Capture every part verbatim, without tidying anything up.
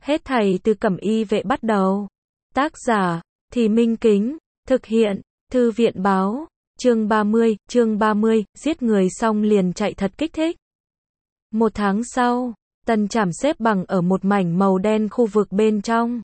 Hết thảy từ Cẩm Y vệ bắt đầu. Tác giả, Thì Minh Kính, thực hiện, Thư viện báo, chương ba mươi, chương ba mươi, giết người xong liền chạy thật kích thích. Một tháng sau, Tần Trảm xếp bằng ở một mảnh màu đen khu vực bên trong.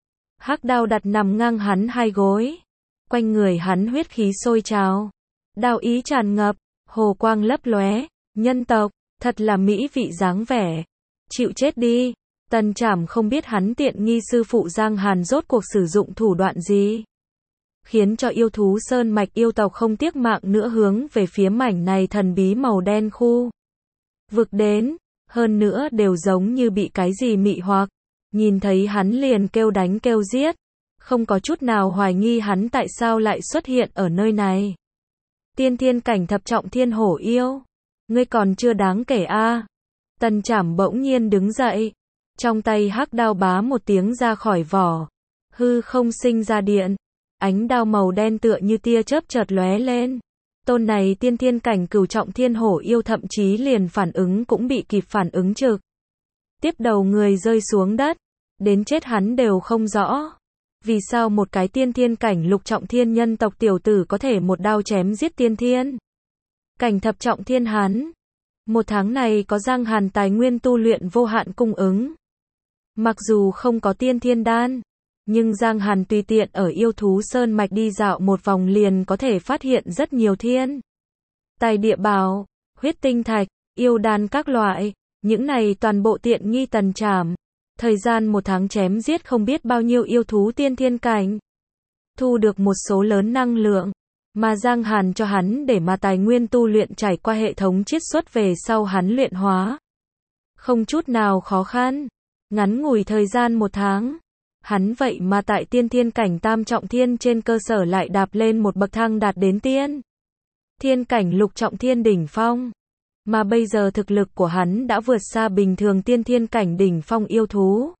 Hắc đao đặt nằm ngang hắn hai gối. Quanh người hắn huyết khí sôi trào. Đao ý tràn ngập, hồ quang lấp lóe, nhân tộc, thật là mỹ vị dáng vẻ. Chịu chết đi. Tần Trảm không biết hắn tiện nghi sư phụ Giang Hàn rốt cuộc sử dụng thủ đoạn gì, khiến cho yêu thú sơn mạch yêu tộc không tiếc mạng nữa hướng về phía mảnh này thần bí màu đen khu vực đến, hơn nữa đều giống như bị cái gì mị hoặc, nhìn thấy hắn liền kêu đánh kêu giết, không có chút nào hoài nghi hắn tại sao lại xuất hiện ở nơi này. Tiên thiên cảnh thập trọng thiên hổ yêu, ngươi còn chưa đáng kể a. À. Tần Trảm bỗng nhiên đứng dậy, trong tay hắc đao bá một tiếng ra khỏi vỏ, hư không sinh ra điện, ánh đao màu đen tựa như tia chớp chợt lóe lên. Tôn này tiên thiên cảnh cửu trọng thiên hổ yêu thậm chí liền phản ứng cũng bị kịp phản ứng trực tiếp đầu người rơi xuống đất, đến chết hắn đều không rõ. Vì sao một cái tiên thiên cảnh lục trọng thiên nhân tộc tiểu tử có thể một đao chém giết tiên thiên cảnh thập trọng thiên hắn. Một tháng này có Giang Hàn tài nguyên tu luyện vô hạn cung ứng. Mặc dù không có tiên thiên đan, nhưng Giang Hàn tùy tiện ở yêu thú sơn mạch đi dạo một vòng liền có thể phát hiện rất nhiều thiên tài địa bảo, huyết tinh thạch, yêu đan các loại, những này toàn bộ tiện nghi Tần Trảm. Thời gian một tháng chém giết không biết bao nhiêu yêu thú tiên thiên cảnh, thu được một số lớn năng lượng, mà Giang Hàn cho hắn để mà tài nguyên tu luyện trải qua hệ thống chiết xuất về sau hắn luyện hóa. Không chút nào khó khăn, ngắn ngủi thời gian một tháng, hắn vậy mà tại tiên thiên cảnh tam trọng thiên trên cơ sở lại đạp lên một bậc thang đạt đến tiên thiên cảnh lục trọng thiên đỉnh phong. Mà bây giờ thực lực của hắn đã vượt xa bình thường tiên thiên cảnh đỉnh phong yêu thú.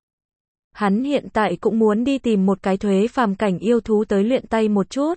Hắn hiện tại cũng muốn đi tìm một cái thuế phàm cảnh yêu thú tới luyện tay một chút.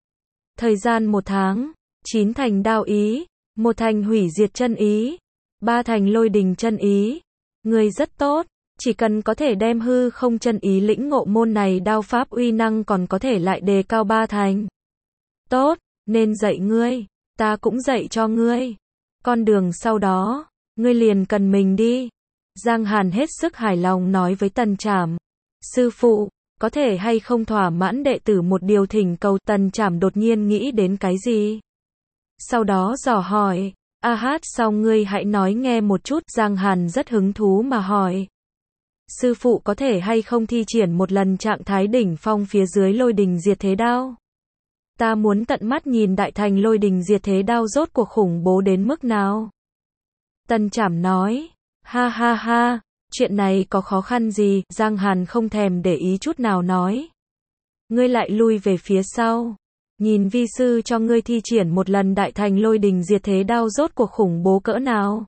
Thời gian một tháng, chín thành đao ý, một thành hủy diệt chân ý, ba thành lôi đình chân ý. Người rất tốt, chỉ cần có thể đem hư không chân ý lĩnh ngộ môn này đao pháp uy năng còn có thể lại đề cao ba thành. Tốt, nên dạy ngươi, ta cũng dạy cho ngươi. Con đường sau đó, ngươi liền cần mình đi. Giang Hàn hết sức hài lòng nói với Tần Trảm. Sư phụ, có thể hay không thỏa mãn đệ tử một điều thỉnh cầu? Tần Trảm đột nhiên nghĩ đến cái gì. Sau đó dò hỏi, a hát sau ngươi hãy nói nghe một chút. Giang Hàn rất hứng thú mà hỏi. Sư phụ có thể hay không thi triển một lần trạng thái đỉnh phong phía dưới lôi đình diệt thế đao? Ta muốn tận mắt nhìn đại thành lôi đình diệt thế đao rốt cuộc khủng bố đến mức nào. Tần Trảm nói, ha ha ha, chuyện này có khó khăn gì? Giang Hàn không thèm để ý chút nào nói. Ngươi lại lui về phía sau, nhìn vi sư cho ngươi thi triển một lần đại thành lôi đình diệt thế đao rốt cuộc khủng bố cỡ nào.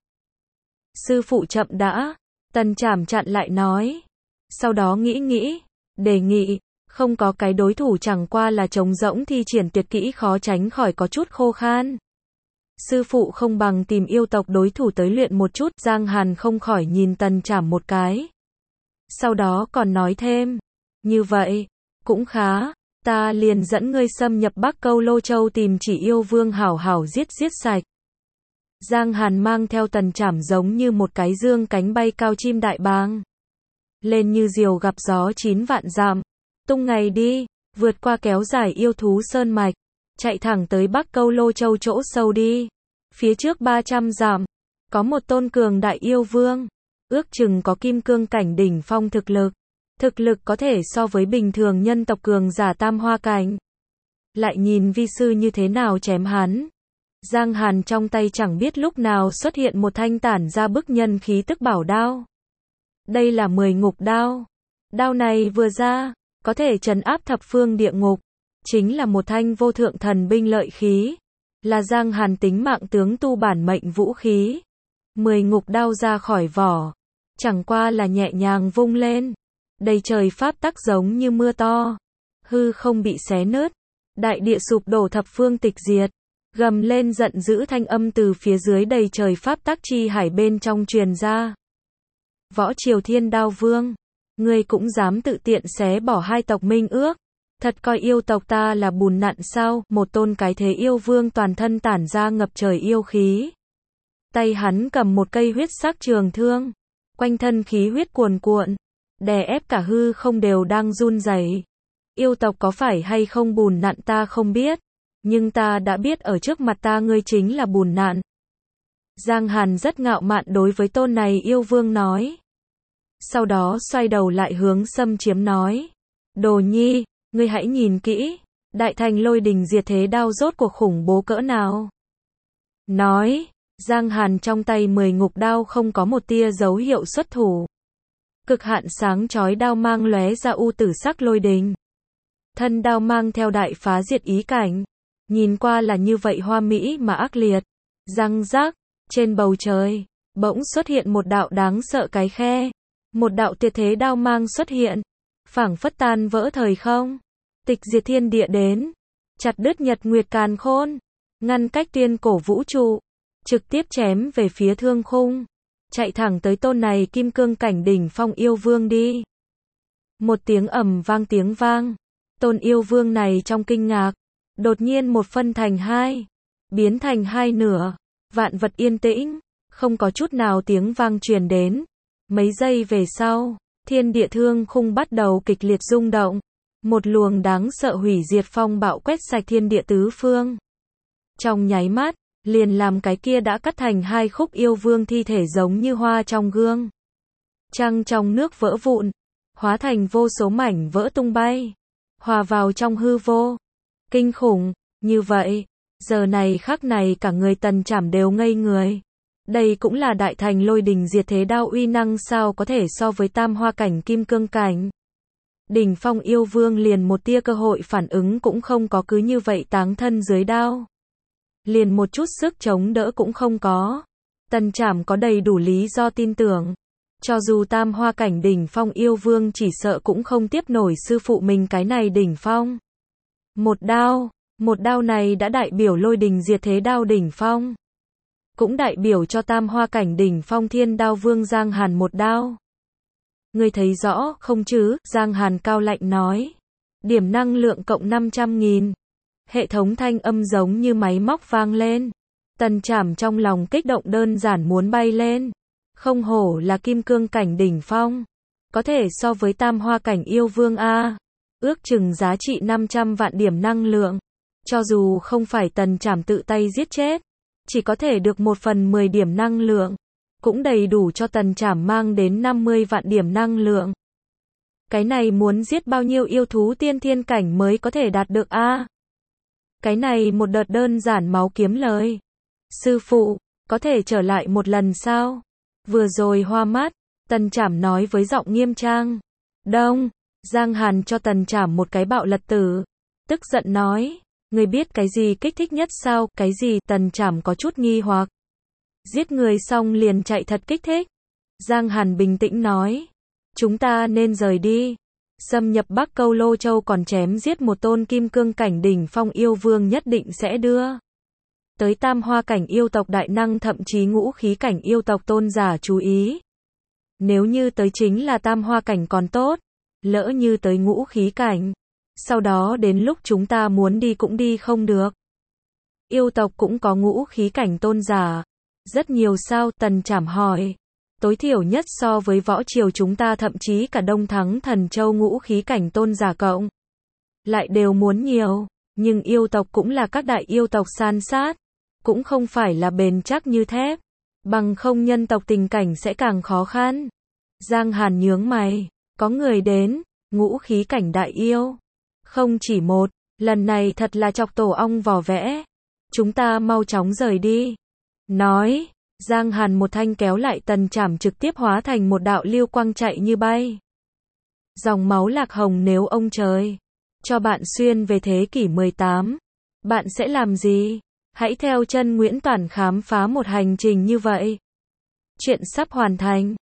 Sư phụ chậm đã, Tần Trảm chặn lại nói. Sau đó nghĩ nghĩ, đề nghị. Không có cái đối thủ chẳng qua là trống rỗng thi triển tuyệt kỹ khó tránh khỏi có chút khô khan. Sư phụ không bằng tìm yêu tộc đối thủ tới luyện một chút. Giang Hàn không khỏi nhìn Tần Trảm một cái. Sau đó còn nói thêm. Như vậy, cũng khá, ta liền dẫn ngươi xâm nhập Bắc Câu Lô Châu tìm chỉ yêu vương hảo hảo giết giết sạch. Giang Hàn mang theo Tần Trảm giống như một cái dương cánh bay cao chim đại bàng. Lên như diều gặp gió chín vạn dặm. Tung ngày đi, vượt qua kéo dài yêu thú sơn mạch, chạy thẳng tới Bắc Câu Lô Châu chỗ sâu đi. Phía trước ba trăm dặm, có một tôn cường đại yêu vương, ước chừng có kim cương cảnh đỉnh phong thực lực. Thực lực có thể so với bình thường nhân tộc cường giả tam hoa cảnh. Lại nhìn vi sư như thế nào chém hắn. Giang Hàn trong tay chẳng biết lúc nào xuất hiện một thanh tản ra bức nhân khí tức bảo đao. Đây là mười ngục đao. Đao này vừa ra, có thể trấn áp thập phương địa ngục, chính là một thanh vô thượng thần binh lợi khí, là Giang Hàn tính mạng tướng tu bản mệnh vũ khí. Mười ngục đao ra khỏi vỏ, chẳng qua là nhẹ nhàng vung lên, đầy trời pháp tắc giống như mưa to, hư không bị xé nứt, đại địa sụp đổ thập phương tịch diệt, gầm lên giận dữ thanh âm từ phía dưới đầy trời pháp tắc chi hải bên trong truyền ra. Võ Triều Thiên Đao Vương, Ngươi cũng dám tự tiện xé bỏ hai tộc minh ước. Thật coi yêu tộc ta là bùn nặn sao? Một tôn cái thế yêu vương toàn thân tản ra ngập trời yêu khí. Tay hắn cầm một cây huyết sắc trường thương. Quanh thân khí huyết cuồn cuộn. Đè ép cả hư không đều đang run rẩy. Yêu tộc có phải hay không bùn nặn ta không biết. Nhưng ta đã biết ở trước mặt ta ngươi chính là bùn nặn. Giang Hàn rất ngạo mạn đối với tôn này yêu vương nói. Sau đó xoay đầu lại hướng Xâm Chiếm nói. Đồ nhi, ngươi hãy nhìn kỹ. Đại thành lôi đình diệt thế đao rốt cuộc khủng bố cỡ nào. Nói, Giang Hàn trong tay mười ngục đao không có một tia dấu hiệu xuất thủ. Cực hạn sáng chói đao mang lóe ra u tử sắc lôi đình. Thân đao mang theo đại phá diệt ý cảnh. Nhìn qua là như vậy hoa mỹ mà ác liệt. Răng rác, trên bầu trời, bỗng xuất hiện một đạo đáng sợ cái khe. Một đạo tuyệt thế đao mang xuất hiện. Phảng phất tan vỡ thời không. Tịch diệt thiên địa đến. Chặt đứt nhật nguyệt càn khôn. Ngăn cách tuyên cổ vũ trụ. Trực tiếp chém về phía thương khung. Chạy thẳng tới tôn này kim cương cảnh đỉnh phong yêu vương đi. Một tiếng ầm vang tiếng vang. Tôn yêu vương này trong kinh ngạc. Đột nhiên một phân thành hai. Biến thành hai nửa. Vạn vật yên tĩnh. Không có chút nào tiếng vang truyền đến. Mấy giây về sau. Thiên địa thương khung bắt đầu kịch liệt rung động. Một luồng đáng sợ hủy diệt phong bạo quét sạch thiên địa tứ phương. Trong nháy mắt. Liền làm cái kia đã cắt thành hai khúc yêu vương thi thể giống như hoa trong gương. Trăng trong nước vỡ vụn. Hóa thành vô số mảnh vỡ tung bay. Hòa vào trong hư vô. Kinh khủng, như vậy. Giờ này khắc này cả người Tần Trảm đều ngây người. Đây cũng là đại thành lôi đình diệt thế đao uy năng sao có thể so với tam hoa cảnh kim cương cảnh. Đỉnh phong yêu vương liền một tia cơ hội phản ứng cũng không có, cứ như vậy táng thân dưới đao. Liền một chút sức chống đỡ cũng không có. Tần Trảm có đầy đủ lý do tin tưởng. Cho dù tam hoa cảnh đỉnh phong yêu vương chỉ sợ cũng không tiếp nổi sư phụ mình cái này đỉnh phong. Một đao, một đao này đã đại biểu lôi đình diệt thế đao đỉnh phong. Cũng đại biểu cho tam hoa cảnh đỉnh phong thiên đao vương Giang Hàn một đao. Ngươi thấy rõ không chứ? Giang Hàn cao lạnh nói. Điểm năng lượng cộng năm trăm nghìn. Hệ thống thanh âm giống như máy móc vang lên. Tần Trảm trong lòng kích động đơn giản muốn bay lên. Không hổ là kim cương cảnh đỉnh phong. Có thể so với tam hoa cảnh yêu vương A. Ước chừng giá trị năm trăm vạn điểm năng lượng. Cho dù không phải Tần Trảm tự tay giết chết. Chỉ có thể được một phần mười điểm năng lượng. Cũng đầy đủ cho Tần Trảm mang đến năm mươi vạn điểm năng lượng. Cái này muốn giết bao nhiêu yêu thú tiên thiên cảnh mới có thể đạt được A. Cái này một đợt đơn giản máu kiếm lời. Sư phụ, có thể trở lại một lần sao? Vừa rồi hoa mắt, Tần Trảm nói với giọng nghiêm trang. Đông, Giang Hàn cho Tần Trảm một cái bạo lật tử. Tức giận nói, người biết cái gì kích thích nhất sao? Cái gì? Tần Trảm có chút nghi hoặc. Giết người xong liền chạy thật kích thích. Giang Hàn bình tĩnh nói, chúng ta nên rời đi. Xâm nhập Bắc Câu Lô Châu còn chém giết một tôn kim cương cảnh đỉnh phong yêu vương nhất định sẽ đưa tới tam hoa cảnh yêu tộc đại năng, thậm chí ngũ khí cảnh yêu tộc tôn giả chú ý. Nếu như tới chính là tam hoa cảnh còn tốt, lỡ như tới ngũ khí cảnh, sau đó đến lúc chúng ta muốn đi cũng đi không được. Yêu tộc cũng có ngũ khí cảnh tôn giả. Rất nhiều sao? Tần Trảm hỏi. Tối thiểu nhất so với võ triều chúng ta, thậm chí cả Đông Thắng Thần Châu ngũ khí cảnh tôn giả cộng lại đều muốn nhiều. Nhưng yêu tộc cũng là các đại yêu tộc san sát. Cũng không phải là bền chắc như thép. Bằng không nhân tộc tình cảnh sẽ càng khó khăn. Giang Hàn nhướng mày. Có người đến. Ngũ khí cảnh đại yêu. Không chỉ một. Lần này thật là chọc tổ ong vò vẽ. Chúng ta mau chóng rời đi. Nói. Giang Hàn một thanh kéo lại Tần Trảm, trực tiếp hóa thành một đạo lưu quang chạy như bay. Dòng máu lạc hồng, nếu ông trời cho bạn xuyên về thế kỷ mười tám, bạn sẽ làm gì? Hãy theo chân Nguyễn Toản khám phá một hành trình như vậy. Chuyện sắp hoàn thành.